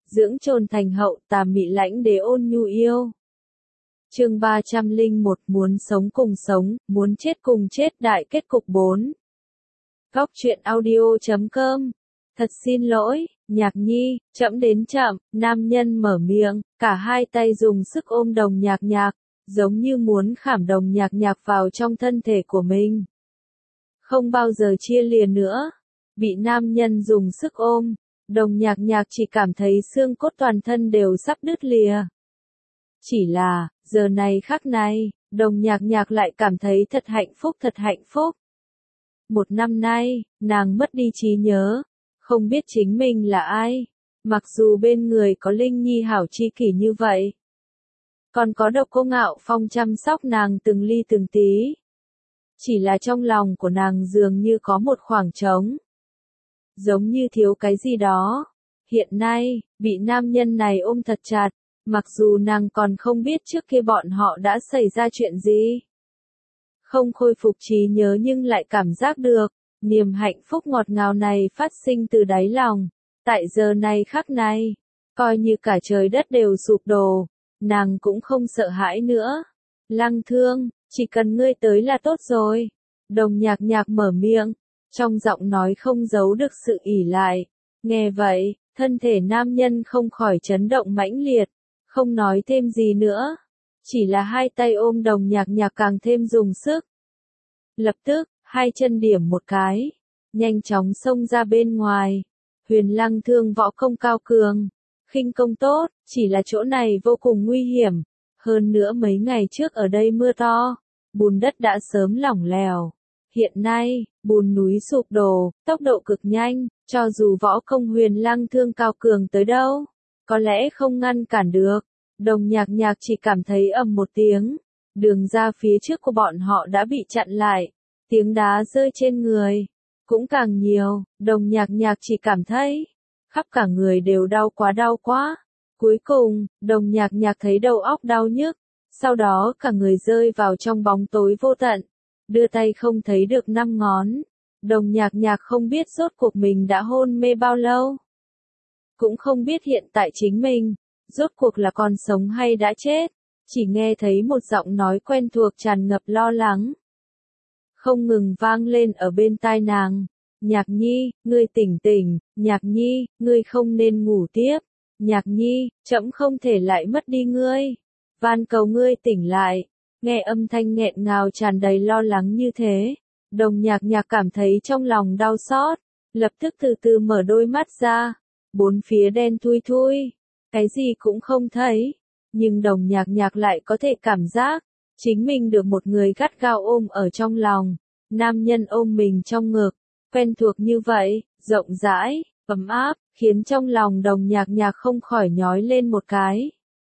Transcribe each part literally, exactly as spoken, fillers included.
dưỡng trồn thành hậu, tà mị lãnh đế ôn nhu yêu. Chương ba trăm lẻ một, muốn sống cùng sống, muốn chết cùng chết, đại kết cục bốn. Góc truyện audio chấm com. Thật xin lỗi, Nhạc Nhi, trẫm đến chậm. Nam nhân mở miệng, cả hai tay dùng sức ôm Đồng Nhạc Nhạc, giống như muốn khảm Đồng Nhạc Nhạc vào trong thân thể của mình. Không bao giờ chia lìa nữa. Bị nam nhân dùng sức ôm, Đồng Nhạc Nhạc chỉ cảm thấy xương cốt toàn thân đều sắp đứt lìa. Chỉ là, giờ này khắc này, Đồng Nhạc Nhạc lại cảm thấy thật hạnh phúc thật hạnh phúc. Một năm nay, nàng mất đi trí nhớ, không biết chính mình là ai, mặc dù bên người có Linh Nhi hảo tri kỷ như vậy. Còn có Độc Cô Ngạo Phong chăm sóc nàng từng ly từng tí. Chỉ là trong lòng của nàng dường như có một khoảng trống. Giống như thiếu cái gì đó. Hiện nay, bị nam nhân này ôm thật chặt, mặc dù nàng còn không biết trước kia bọn họ đã xảy ra chuyện gì. Không khôi phục trí nhớ nhưng lại cảm giác được, niềm hạnh phúc ngọt ngào này phát sinh từ đáy lòng. Tại giờ này khắc này, coi như cả trời đất đều sụp đổ, nàng cũng không sợ hãi nữa. Lăng Thương, chỉ cần ngươi tới là tốt rồi. Đồng Nhạc Nhạc mở miệng, trong giọng nói không giấu được sự ỉ lại. Nghe vậy, thân thể nam nhân không khỏi chấn động mãnh liệt, không nói thêm gì nữa. Chỉ là hai tay ôm Đồng Nhạc Nhạc càng thêm dùng sức. Lập tức, hai chân điểm một cái, nhanh chóng xông ra bên ngoài. Huyền Lăng Thương võ công cao cường, khinh công tốt, chỉ là chỗ này vô cùng nguy hiểm. Hơn nữa mấy ngày trước ở đây mưa to, bùn đất đã sớm lỏng lẻo. Hiện nay, bùn núi sụp đổ, tốc độ cực nhanh, cho dù võ công Huyền Lăng Thương cao cường tới đâu, có lẽ không ngăn cản được. Đồng Nhạc Nhạc chỉ cảm thấy ầm một tiếng, đường ra phía trước của bọn họ đã bị chặn lại, tiếng đá rơi trên người, cũng càng nhiều. Đồng Nhạc Nhạc chỉ cảm thấy, khắp cả người đều đau quá đau quá. Cuối cùng, Đồng Nhạc Nhạc thấy đầu óc đau nhức, sau đó cả người rơi vào trong bóng tối vô tận, đưa tay không thấy được năm ngón. Đồng Nhạc Nhạc không biết rốt cuộc mình đã hôn mê bao lâu, cũng không biết hiện tại chính mình rốt cuộc là còn sống hay đã chết, chỉ nghe thấy một giọng nói quen thuộc tràn ngập lo lắng, không ngừng vang lên ở bên tai nàng. Nhạc Nhi, ngươi tỉnh tỉnh, Nhạc Nhi, ngươi không nên ngủ tiếp. Nhạc Nhi, trẫm không thể lại mất đi ngươi. Van cầu ngươi tỉnh lại. Nghe âm thanh nghẹn ngào tràn đầy lo lắng như thế, Đồng Nhạc Nhạc cảm thấy trong lòng đau xót, lập tức từ từ mở đôi mắt ra. Bốn phía đen thui thui, cái gì cũng không thấy, nhưng Đồng Nhạc Nhạc lại có thể cảm giác chính mình được một người gắt gao ôm ở trong lòng. Nam nhân ôm mình trong ngực, quen thuộc như vậy, rộng rãi, ấm áp, khiến trong lòng Đồng Nhạc Nhạc không khỏi nhói lên một cái.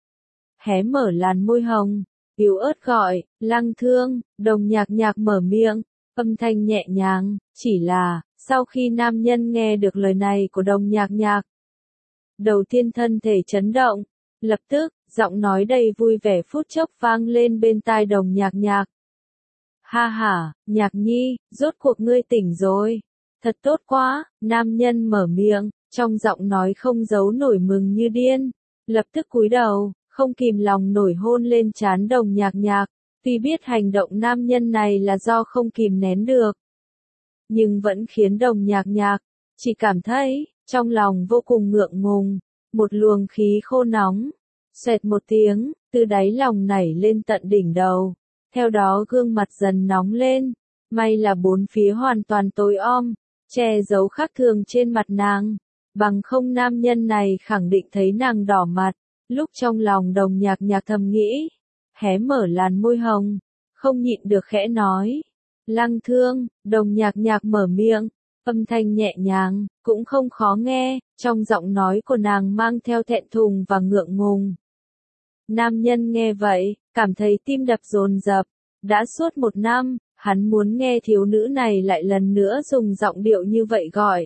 Hé mở làn môi hồng, yếu ớt gọi, Lăng Thương. Đồng Nhạc Nhạc mở miệng, âm thanh nhẹ nhàng, chỉ là, sau khi nam nhân nghe được lời này của Đồng Nhạc Nhạc, đầu tiên thân thể chấn động, lập tức, giọng nói đầy vui vẻ phút chốc vang lên bên tai Đồng Nhạc Nhạc. Ha ha, Nhạc Nhi, rốt cuộc ngươi tỉnh rồi. Thật tốt quá. Nam nhân mở miệng, trong giọng nói không giấu nổi mừng như điên, lập tức cúi đầu, không kìm lòng nổi hôn lên trán Đồng Nhạc Nhạc. Tuy biết hành động nam nhân này là do không kìm nén được, nhưng vẫn khiến Đồng Nhạc Nhạc chỉ cảm thấy trong lòng vô cùng ngượng ngùng, một luồng khí khô nóng, xoẹt một tiếng, từ đáy lòng nảy lên tận đỉnh đầu. Theo đó gương mặt dần nóng lên, may là bốn phía hoàn toàn tối om, che giấu khác thường trên mặt nàng, bằng không nam nhân này khẳng định thấy nàng đỏ mặt. Lúc trong lòng Đồng Nhạc Nhạc thầm nghĩ, hé mở làn môi hồng, không nhịn được khẽ nói, Lăng Thương. Đồng Nhạc Nhạc mở miệng, âm thanh nhẹ nhàng, cũng không khó nghe, trong giọng nói của nàng mang theo thẹn thùng và ngượng ngùng. Nam nhân nghe vậy, cảm thấy tim đập dồn dập. Đã suốt một năm, hắn muốn nghe thiếu nữ này lại lần nữa dùng giọng điệu như vậy gọi.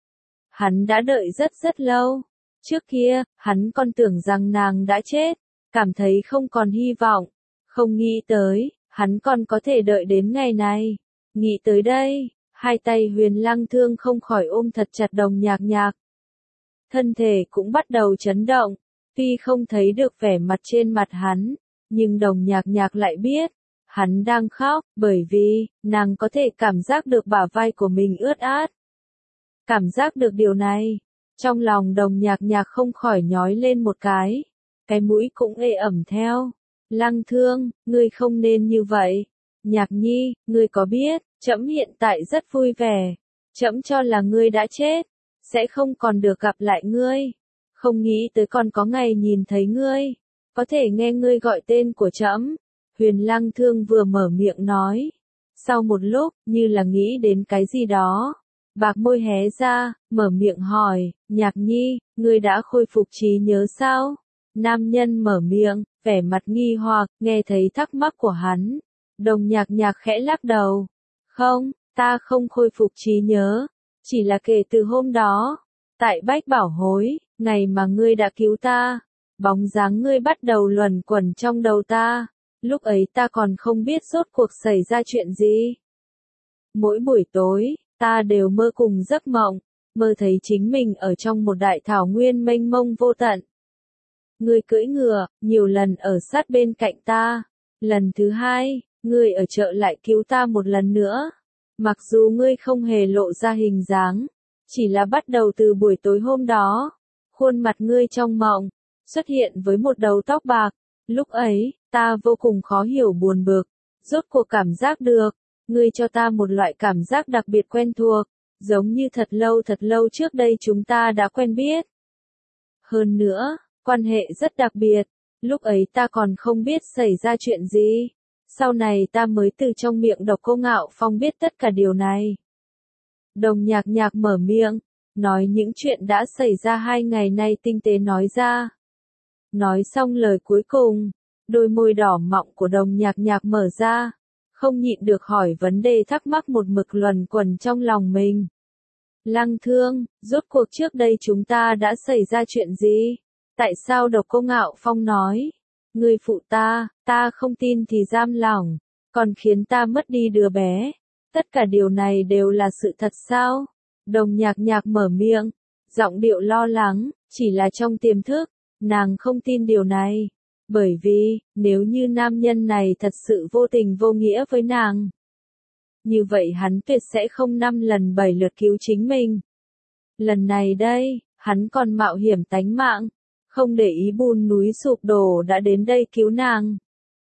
Hắn đã đợi rất rất lâu. Trước kia, hắn còn tưởng rằng nàng đã chết, cảm thấy không còn hy vọng. Không nghĩ tới, hắn còn có thể đợi đến ngày này. Nghĩ tới đây, hai tay Huyền Lăng Thương không khỏi ôm thật chặt Đồng Nhạc Nhạc. thân thể cũng bắt đầu chấn động. Tuy không thấy được vẻ mặt trên mặt hắn, nhưng Đồng Nhạc Nhạc lại biết, hắn đang khóc, bởi vì, nàng có thể cảm giác được bả vai của mình ướt át. Cảm giác được điều này, trong lòng Đồng Nhạc Nhạc không khỏi nhói lên một cái, cái mũi cũng ê ẩm theo. Lăng Thương, ngươi không nên như vậy. Nhạc Nhi, ngươi có biết, trẫm hiện tại rất vui vẻ. Trẫm cho là ngươi đã chết, sẽ không còn được gặp lại ngươi. Không nghĩ tới còn có ngày nhìn thấy ngươi, có thể nghe ngươi gọi tên của trẫm. Huyền Lăng Thương vừa mở miệng nói. Sau một lúc, như là nghĩ đến cái gì đó, bạc môi hé ra, mở miệng hỏi, Nhạc Nhi, ngươi đã khôi phục trí nhớ sao? Nam nhân mở miệng, vẻ mặt nghi hoặc, nghe thấy thắc mắc của hắn. Đồng Nhạc Nhạc khẽ lắc đầu. Không, ta không khôi phục trí nhớ, chỉ là kể từ hôm đó, tại Bách Bảo Hối, ngày mà ngươi đã cứu ta, bóng dáng ngươi bắt đầu luẩn quẩn trong đầu ta, lúc ấy ta còn không biết rốt cuộc xảy ra chuyện gì. Mỗi buổi tối, ta đều mơ cùng giấc mộng, mơ thấy chính mình ở trong một đại thảo nguyên mênh mông vô tận. Ngươi cưỡi ngựa, nhiều lần ở sát bên cạnh ta. Lần thứ hai, ngươi ở chợ lại cứu ta một lần nữa. Mặc dù ngươi không hề lộ ra hình dáng, chỉ là bắt đầu từ buổi tối hôm đó, khuôn mặt ngươi trong mộng, xuất hiện với một đầu tóc bạc. Lúc ấy, ta vô cùng khó hiểu buồn bực, rốt cuộc cảm giác được, ngươi cho ta một loại cảm giác đặc biệt quen thuộc, giống như thật lâu thật lâu trước đây chúng ta đã quen biết. Hơn nữa, quan hệ rất đặc biệt, lúc ấy ta còn không biết xảy ra chuyện gì. Sau này ta mới từ trong miệng Độc Cô Ngạo Phong biết tất cả điều này. Đồng Nhạc Nhạc mở miệng, nói những chuyện đã xảy ra hai ngày nay tinh tế nói ra. Nói xong lời cuối cùng, đôi môi đỏ mọng của Đồng Nhạc Nhạc mở ra, không nhịn được hỏi vấn đề thắc mắc một mực luẩn quẩn trong lòng mình. Lăng Thương, rốt cuộc trước đây chúng ta đã xảy ra chuyện gì? Tại sao Độc Cô Ngạo Phong nói, ngươi phụ ta, ta không tin thì giam lỏng, còn khiến ta mất đi đứa bé? Tất cả điều này đều là sự thật sao? Đồng Nhạc Nhạc mở miệng, giọng điệu lo lắng, chỉ là trong tiềm thức, nàng không tin điều này. Bởi vì, nếu như nam nhân này thật sự vô tình vô nghĩa với nàng, như vậy hắn tuyệt sẽ không năm lần bảy lượt cứu chính mình. Lần này đây, hắn còn mạo hiểm tánh mạng, không để ý bùn núi sụp đổ đã đến đây cứu nàng.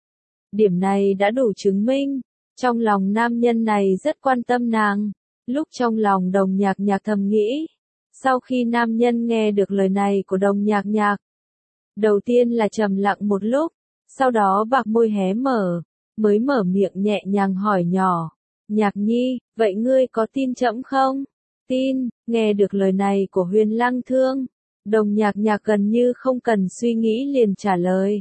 Điểm này đã đủ chứng minh, trong lòng nam nhân này rất quan tâm nàng. Lúc trong lòng Đồng Nhạc Nhạc thầm nghĩ, sau khi nam nhân nghe được lời này của Đồng Nhạc Nhạc, đầu tiên là trầm lặng một lúc, sau đó bạc môi hé mở, mới mở miệng nhẹ nhàng hỏi nhỏ, Nhạc Nhi, vậy ngươi có tin trẫm không? Tin. Nghe được lời này của Huyền Lăng Thương, Đồng Nhạc Nhạc gần như không cần suy nghĩ liền trả lời.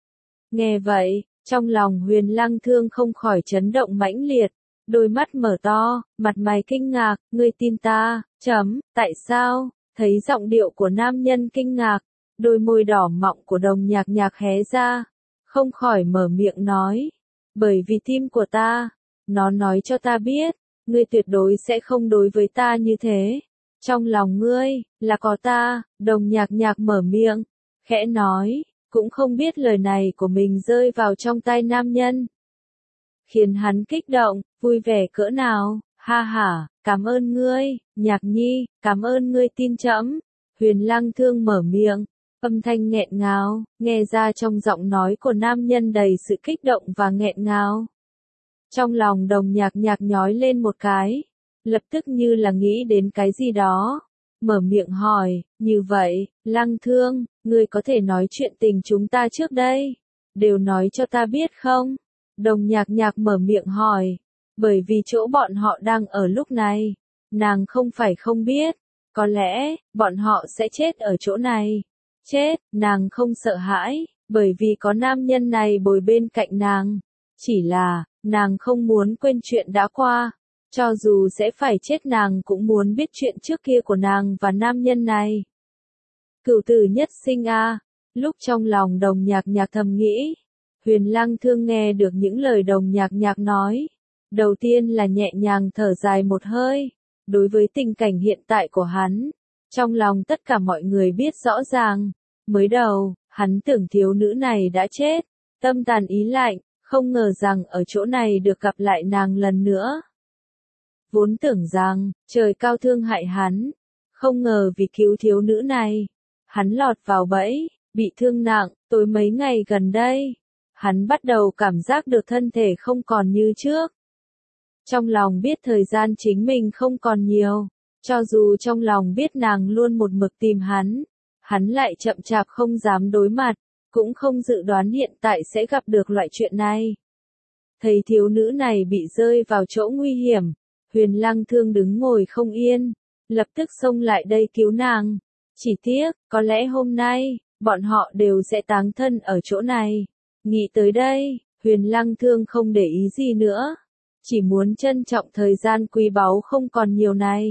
Nghe vậy, trong lòng Huyền Lăng Thương không khỏi chấn động mãnh liệt, đôi mắt mở to, mặt mày kinh ngạc, ngươi tin ta, chấm, tại sao? Thấy giọng điệu của nam nhân kinh ngạc, đôi môi đỏ mọng của Đồng Nhạc Nhạc hé ra, không khỏi mở miệng nói, bởi vì tim của ta, nó nói cho ta biết, ngươi tuyệt đối sẽ không đối với ta như thế. Trong lòng ngươi, là có ta. Đồng Nhạc Nhạc mở miệng, khẽ nói, cũng không biết lời này của mình rơi vào trong tai nam nhân, khiến hắn kích động, vui vẻ cỡ nào. Ha ha, cảm ơn ngươi, Nhạc Nhi, cảm ơn ngươi tin trẫm. Huyền Lăng Thương mở miệng, âm thanh nghẹn ngào, nghe ra trong giọng nói của nam nhân đầy sự kích động và nghẹn ngào. Trong lòng Đồng Nhạc Nhạc nhói lên một cái, lập tức như là nghĩ đến cái gì đó, mở miệng hỏi, như vậy, Lăng Thương, ngươi có thể nói chuyện tình chúng ta trước đây, đều nói cho ta biết không? Đồng Nhạc Nhạc mở miệng hỏi, bởi vì chỗ bọn họ đang ở lúc này, nàng không phải không biết, có lẽ, bọn họ sẽ chết ở chỗ này. Chết, nàng không sợ hãi, bởi vì có nam nhân này bồi bên cạnh nàng. Chỉ là, nàng không muốn quên chuyện đã qua. Cho dù sẽ phải chết nàng cũng muốn biết chuyện trước kia của nàng và nam nhân này. Cửu tử nhất sinh a. Lúc trong lòng Đồng Nhạc Nhạc thầm nghĩ, Huyền Lăng Thương nghe được những lời Đồng Nhạc Nhạc nói. Đầu tiên là nhẹ nhàng thở dài một hơi. Đối với tình cảnh hiện tại của hắn, Trong lòng tất cả mọi người biết rõ ràng, mới đầu, hắn tưởng thiếu nữ này đã chết, tâm tàn ý lạnh, không ngờ rằng ở chỗ này được gặp lại nàng lần nữa. Vốn tưởng rằng, trời cao thương hại hắn, không ngờ vì cứu thiếu nữ này, hắn lọt vào bẫy, bị thương nặng. Tối mấy ngày gần đây, hắn bắt đầu cảm giác được thân thể không còn như trước. Trong lòng biết thời gian chính mình không còn nhiều, cho dù trong lòng biết nàng luôn một mực tìm hắn, hắn lại chậm chạp không dám đối mặt, cũng không dự đoán hiện tại sẽ gặp được loại chuyện này. Thấy thiếu nữ này bị rơi vào chỗ nguy hiểm, Huyền Lăng Thương đứng ngồi không yên, lập tức xông lại đây cứu nàng. Chỉ tiếc, có lẽ hôm nay, bọn họ đều sẽ táng thân ở chỗ này. Nghĩ tới đây, Huyền Lăng Thương không để ý gì nữa, chỉ muốn trân trọng thời gian quý báu không còn nhiều này.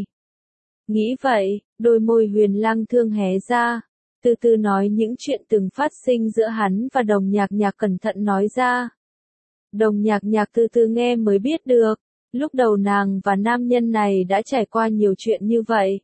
Nghĩ vậy, đôi môi Huyền Lăng Thương hé ra, từ từ nói những chuyện từng phát sinh giữa hắn và Đồng Nhạc Nhạc, cẩn thận nói ra. Đồng Nhạc Nhạc từ từ nghe mới biết được, lúc đầu nàng và nam nhân này đã trải qua nhiều chuyện như vậy.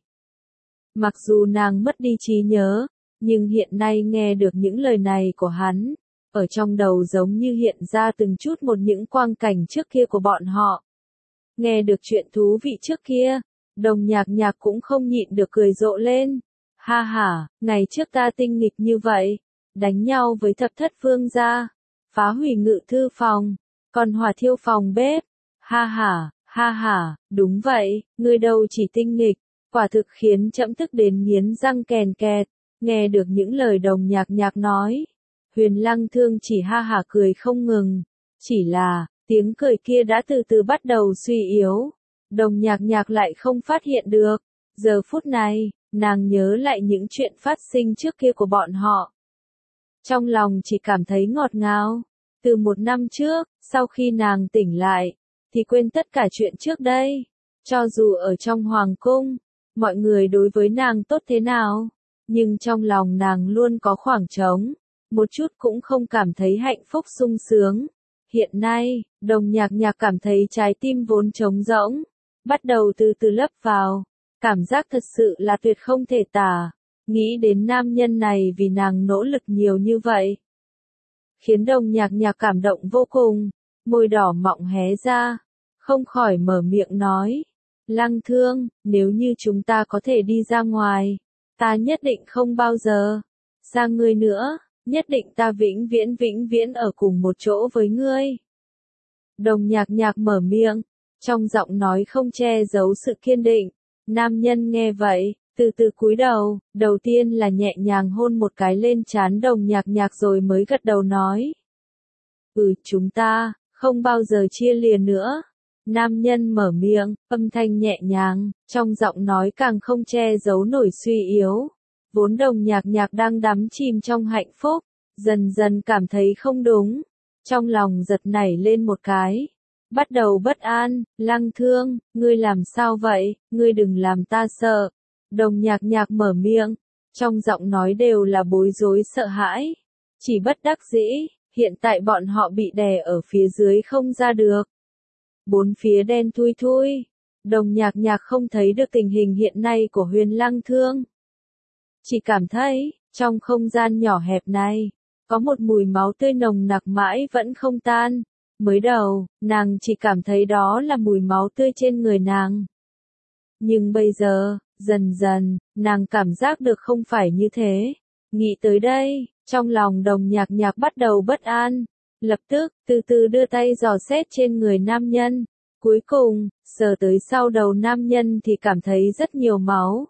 Mặc dù nàng mất đi trí nhớ, nhưng hiện nay nghe được những lời này của hắn, ở trong đầu giống như hiện ra từng chút một những quang cảnh trước kia của bọn họ. Nghe được chuyện thú vị trước kia, Đồng Nhạc Nhạc cũng không nhịn được cười rộ lên. Ha ha, ngày trước ta tinh nghịch như vậy, đánh nhau với thập thất vương gia, phá hủy ngự thư phòng, còn hỏa thiêu phòng bếp. Ha ha, ha ha, đúng vậy, ngươi đâu chỉ tinh nghịch, quả thực khiến trẫm tức đến nghiến răng kèn kẹt. Nghe được những lời Đồng Nhạc Nhạc nói, Huyền Lăng Thương chỉ ha hả cười không ngừng, chỉ là, tiếng cười kia đã từ từ bắt đầu suy yếu. Đồng Nhạc Nhạc lại không phát hiện được. Giờ phút này, nàng nhớ lại những chuyện phát sinh trước kia của bọn họ. Trong lòng chỉ cảm thấy ngọt ngào. Từ một năm trước, sau khi nàng tỉnh lại, thì quên tất cả chuyện trước đây. Cho dù ở trong hoàng cung, mọi người đối với nàng tốt thế nào, nhưng trong lòng nàng luôn có khoảng trống, một chút cũng không cảm thấy hạnh phúc sung sướng. Hiện nay, Đồng Nhạc Nhạc cảm thấy trái tim vốn trống rỗng, bắt đầu từ từ lấp vào, cảm giác thật sự là tuyệt không thể tả. Nghĩ đến nam nhân này vì nàng nỗ lực nhiều như vậy, khiến Đồng Nhạc Nhạc cảm động vô cùng, môi đỏ mọng hé ra, không khỏi mở miệng nói, Lăng Thương, nếu như chúng ta có thể đi ra ngoài, ta nhất định không bao giờ xa ngươi nữa, nhất định ta vĩnh viễn vĩnh viễn ở cùng một chỗ với ngươi. Đồng Nhạc Nhạc mở miệng, trong giọng nói không che giấu sự kiên định. Nam nhân nghe vậy, từ từ cúi đầu, đầu tiên là nhẹ nhàng hôn một cái lên trán Đồng Nhạc Nhạc rồi mới gật đầu nói. Ừ, chúng ta, không bao giờ chia lìa nữa. Nam nhân mở miệng, âm thanh nhẹ nhàng, trong giọng nói càng không che giấu nổi suy yếu. Vốn Đồng Nhạc Nhạc đang đắm chìm trong hạnh phúc, dần dần cảm thấy không đúng. Trong lòng giật nảy lên một cái. Bắt đầu bất an, Lăng Thương, ngươi làm sao vậy, ngươi đừng làm ta sợ. Đồng Nhạc Nhạc mở miệng, trong giọng nói đều là bối rối sợ hãi. Chỉ bất đắc dĩ, hiện tại bọn họ bị đè ở phía dưới không ra được. Bốn phía đen thui thui, Đồng Nhạc Nhạc không thấy được tình hình hiện nay của Huyền Lăng Thương. Chỉ cảm thấy, trong không gian nhỏ hẹp này, có một mùi máu tươi nồng nặc mãi vẫn không tan. Mới đầu, nàng chỉ cảm thấy đó là mùi máu tươi trên người nàng. Nhưng bây giờ, dần dần, nàng cảm giác được không phải như thế. Nghĩ tới đây, trong lòng Đồng Nhạc Nhạc bắt đầu bất an. Lập tức, từ từ đưa tay dò xét trên người nam nhân. Cuối cùng, sờ tới sau đầu nam nhân thì cảm thấy rất nhiều máu.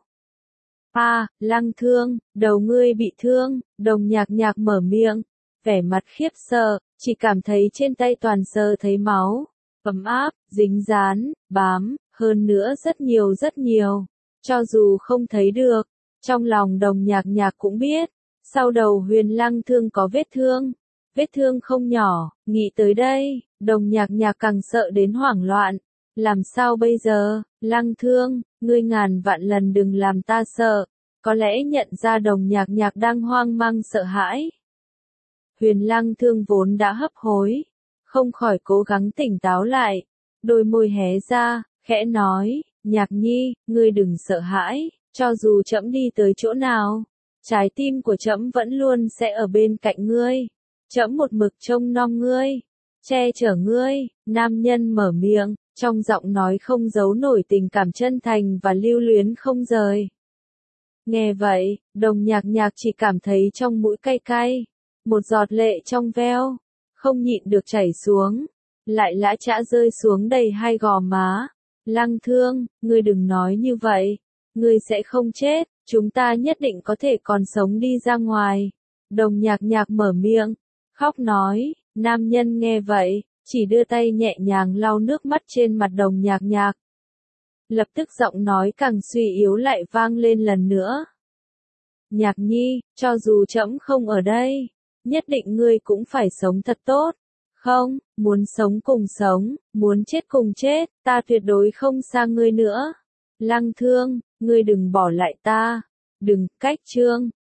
À, Lăng Thương, đầu ngươi bị thương. Đồng Nhạc Nhạc mở miệng, vẻ mặt khiếp sợ, chỉ cảm thấy trên tay toàn sờ thấy máu. Ấm áp, dính dán, bám, hơn nữa rất nhiều rất nhiều. Cho dù không thấy được, trong lòng Đồng Nhạc Nhạc cũng biết, sau đầu Huyền Lăng Thương có vết thương. Vết thương không nhỏ, nghĩ tới đây, Đồng Nhạc Nhạc càng sợ đến hoảng loạn. Làm sao bây giờ, Lăng Thương, ngươi ngàn vạn lần đừng làm ta sợ. Có lẽ nhận ra Đồng Nhạc Nhạc đang hoang mang sợ hãi. Huyền Lăng Thương vốn đã hấp hối, không khỏi cố gắng tỉnh táo lại. Đôi môi hé ra, khẽ nói, Nhạc Nhi, ngươi đừng sợ hãi, cho dù trẫm đi tới chỗ nào, trái tim của trẫm vẫn luôn sẽ ở bên cạnh ngươi. Trẫm một mực trông nom ngươi, che chở ngươi. Nam nhân mở miệng, trong giọng nói không giấu nổi tình cảm chân thành và lưu luyến không rời. Nghe vậy, Đồng Nhạc Nhạc chỉ cảm thấy trong mũi cay cay, một giọt lệ trong veo, không nhịn được chảy xuống, lại lã chã rơi xuống đầy hai gò má. Lăng Thương, ngươi đừng nói như vậy, ngươi sẽ không chết, chúng ta nhất định có thể còn sống đi ra ngoài. Đồng Nhạc Nhạc mở miệng, khóc nói. Nam nhân nghe vậy, chỉ đưa tay nhẹ nhàng lau nước mắt trên mặt Đồng Nhạc Nhạc. Lập tức giọng nói càng suy yếu lại vang lên lần nữa. Nhạc nhi, cho dù trẫm không ở đây, nhất định ngươi cũng phải sống thật tốt. Không, muốn sống cùng sống, muốn chết cùng chết, ta tuyệt đối không xa ngươi nữa. Lăng Thương, ngươi đừng bỏ lại ta. Đừng, cách chương.